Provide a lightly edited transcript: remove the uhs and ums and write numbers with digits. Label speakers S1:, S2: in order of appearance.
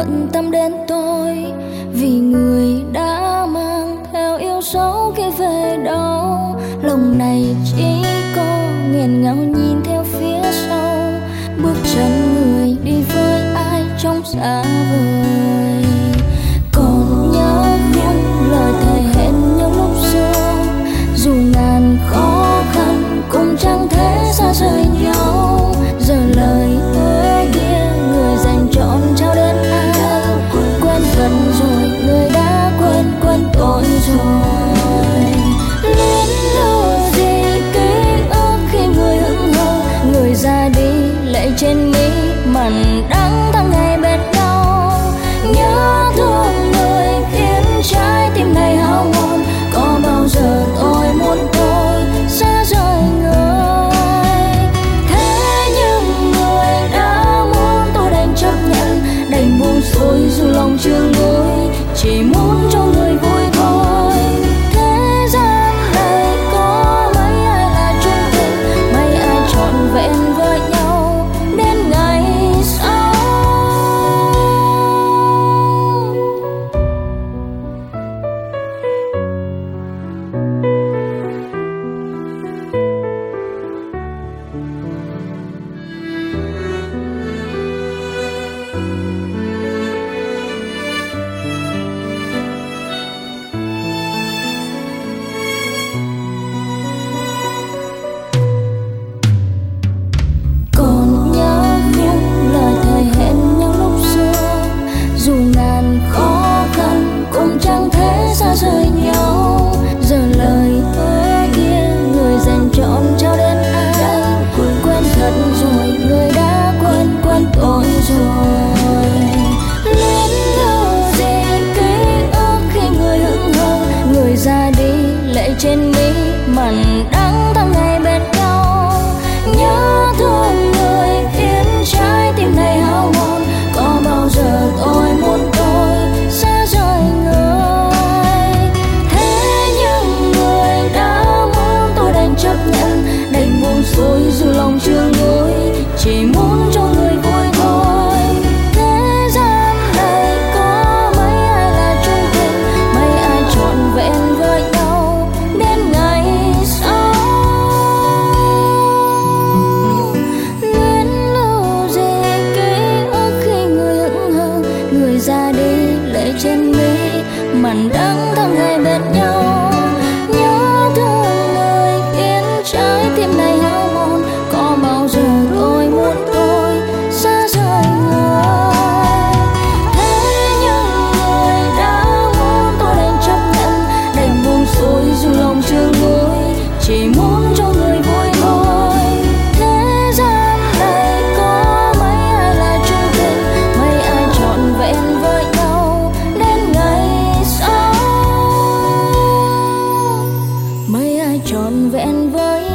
S1: bận tâm đến tôi, vì người đã mang theo yêu dấu kia về đâu. Lòng này chỉ có nghẹn ngào nhìn theo phía sau, bước chân người đi với ai trong xa vời. Còn nhớ không lời thề hẹn nhau lúc xưa, dù ngàn khó khăn cũng chẳng thể xa rời nhau. Giờ lời hứa kia người dành trọn trao đến ai, quên gần rồi người đã quên tôi rồi. Luyến lưu gì ký ức khi người hững hờ, người ra đi lệ trên mi mặn đắng tháng ngày bên nhau. Nhớ thương người khiến trái tim này hao mòn, có bao giờ tôi muốn tôi xa rời người. Thế nhưng người đã muốn tôi đành chấp nhận, đành buông xuôi dù lòng chưa nguôi, chỉ muốn cho người vui thôi. Thế gian này có mấy ai là chung tình, mấy ai trọn vẹn với nhau đến ngày sau. Còn nhớ không lời thề hẹn nhau lúc xưa, dù ngàn khó khăn cũng chẳng thể xa rời nhau. Giờ lời hứa kia người dành trọn trao đến ai, quên thật rồi người đã quên tôi rồi. Luyến lưu gì ký ức khi người hững hờ, người ra đi lệ trên mi mặn đắng tháng ngày bên nhau. Nhớ thương người khiến trái tim này hao mòn, có bao giờ tôi muốn tôi xa rời người. Thế nhưng người đã muốn tôi đành chấp nhận, đành buông xuôi dù lòng chưa nguôi, chỉ muốn cho người vui thôi. Thế gian này có mấy ai là chung tình, mấy ai trọn vẹn với nhau đến ngày sau. Luyến lưu gì ký ức khi người hững hờ, người ra đi lệ trên mi mặn đắng tháng ngày bên nhau. Nhớ thương người khiến trái tim này hao mòn, có bao giờ tôi muốn tôi xa rời người. Thế nhưng người đã muốn tôi đành chấp nhận, đành buông xuôi dù lòng chưa nguôi, chỉ muốn cho người vui thôi. Thế gian này có mấy ai là chung tình, mấy ai trọn vẹn với nhau đến ngày sau. Mấy ai trọn vẹn với